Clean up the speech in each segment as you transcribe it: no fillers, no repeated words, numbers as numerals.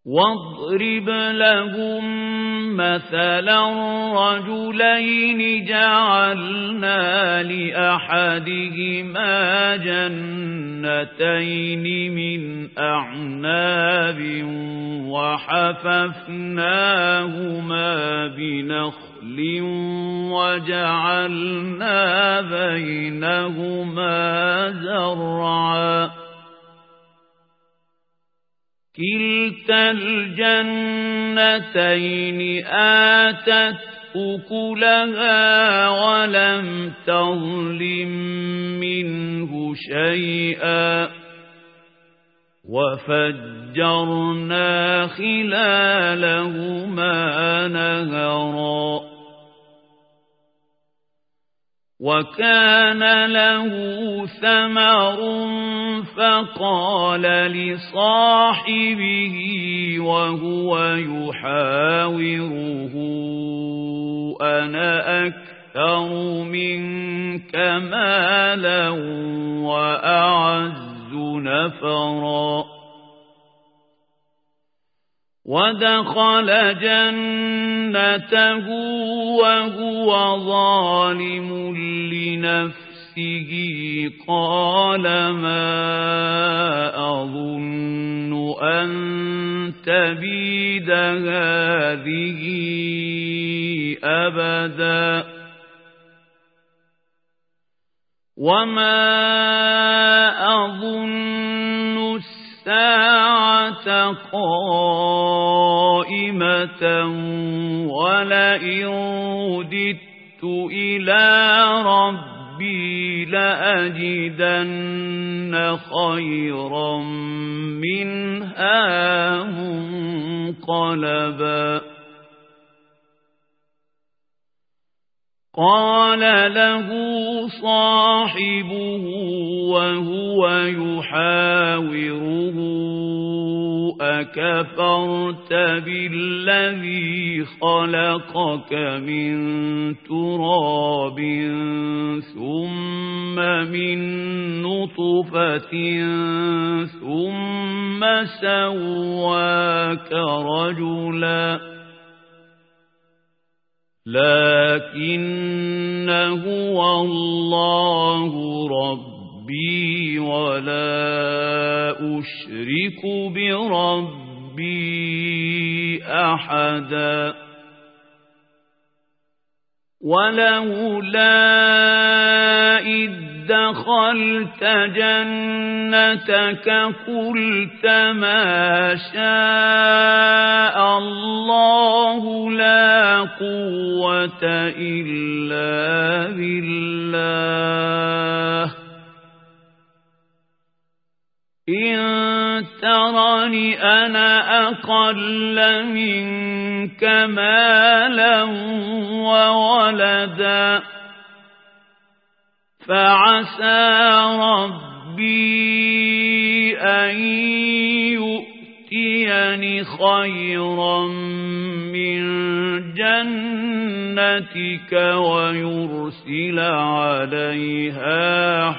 واضرب لهم مثلا رجلين جعلنا لأحدهما جنتين من أعناب وحففناهما بنخل وجعلنا بينهما زرعا كلتا الجنتين آتت أكلها ولم تظلم منه شيئا وفجرنا خلالهما نهرا وكان له ثمر فقال لصاحبه وهو يحاوره أنا أكثر منك مالا وأعز نفرا ودخل جنته وهو ظالم لنفسه قال ما أظن أن تبيد هذه أبدا وما أظن الساعة قائمة ولئن رددت إلى ربي لأجدن خيرا منها منقلبا قال له صاحبه وهو يحاوره أكفرت بالذي خلقك من تراب ثم من نطفة ثم سواك رجلا لكن هو الله ربي ولا أشرك بربي أحدا ولولا إذ دخلت جنتك قلت ما شاء الله لا قوة إلا بالله إن ترني أنا أقل منك مالا وولدا فعسى ربي أن يؤتيني خيرا من جنتك ويرسل عليها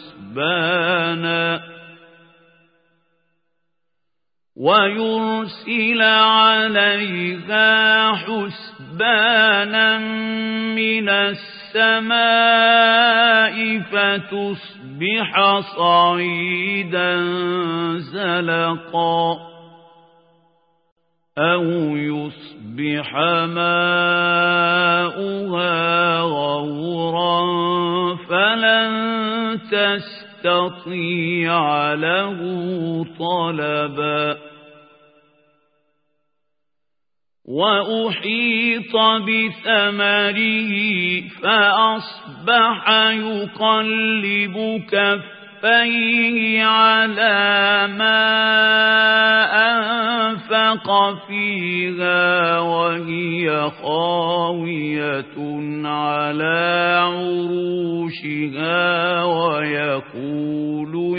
حسبانا من السماء فتصبح صعيدا زلقا أو يصبح ماؤها غورا فلن تستطيع له طلبا وأحيط بثمره فأصبح يقلب كفيه على ما أنفق فيها وهي خاوية على عروشها ويقول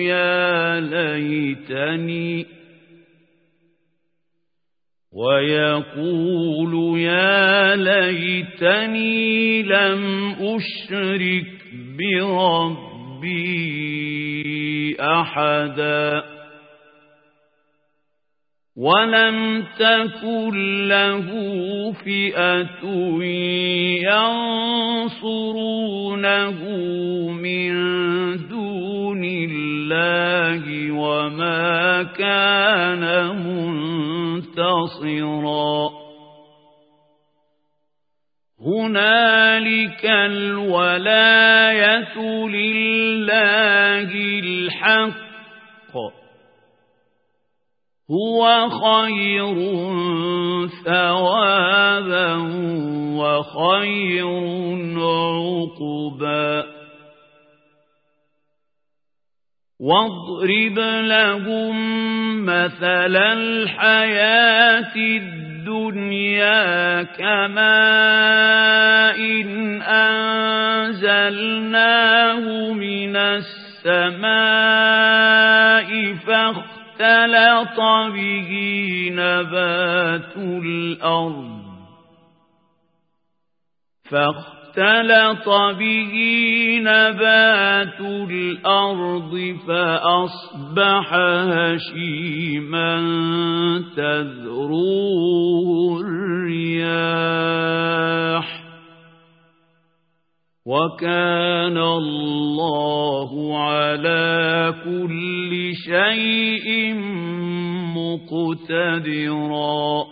يا ليتني لم أشرك بربي أحدا ولم تكن له فئة ينصرونه من دون الله وما كان منتصرا هنالك الولاية لله الحق هو خير ثوابا وخير عقبا واضرب لهم مثل الحياة الدنيا كماء أنزلناه من السماء فاختلط به نبات الأرض فأصبح هشيما تذروه الرياح وكان الله على كل شيء مقتدرا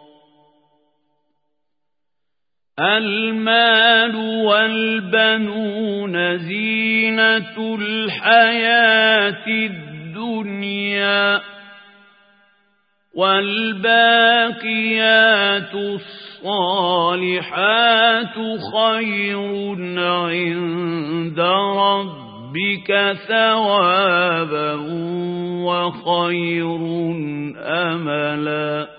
المال والبنون زينة الحياة الدنيا والباقيات الصالحات خير عند ربك ثوابا وخير أملا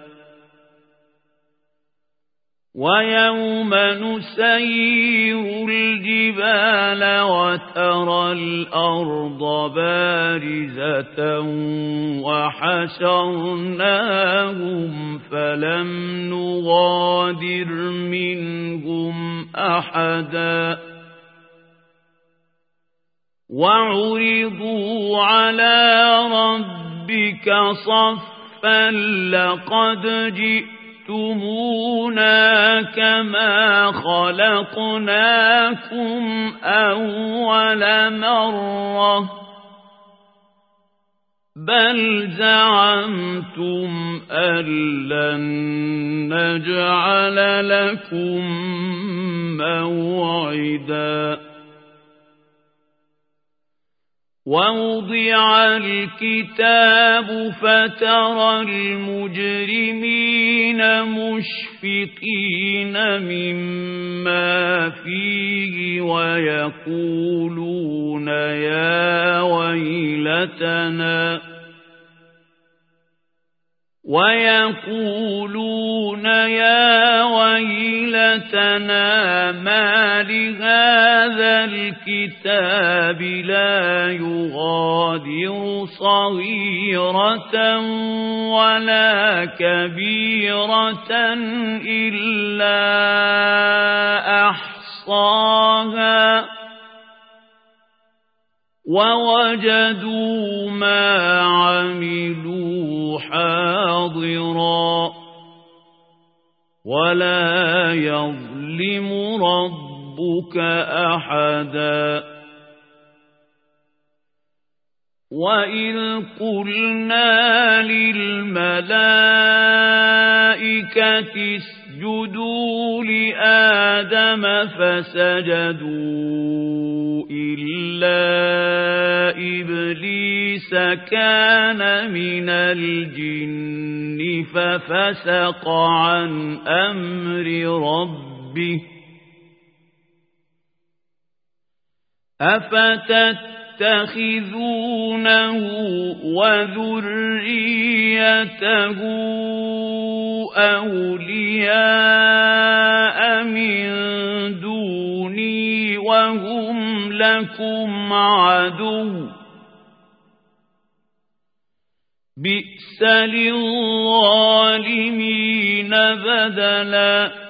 ويوم نسير الجبال وترى الأرض بارزة وحشرناهم فلم نغادر منهم أحدا وعرضوا على ربك صفا لقد جئتمونا كما خلقناكم أول مرة بل زعمتم أن لن نجعل لكم موعدا ووضع الكتاب فترى المجرمين مشفقين مما فيه ويقولون يا ويلتنا ما لهذا الكتاب لا يغادر صغيرة ولا كبيرة إلا أحصاها ووجدوا ما عملوا حاضرا ولا يظلم ربك أحدا وإذ قلنا للملائكة اسجدوا لآدم فسجدوا إلا إبليس كان من الجن ففسق عن أمر ربه أفتتخذونه وذريته أولياء من دوني وهم لكم عدو بئس للظالمين بدلا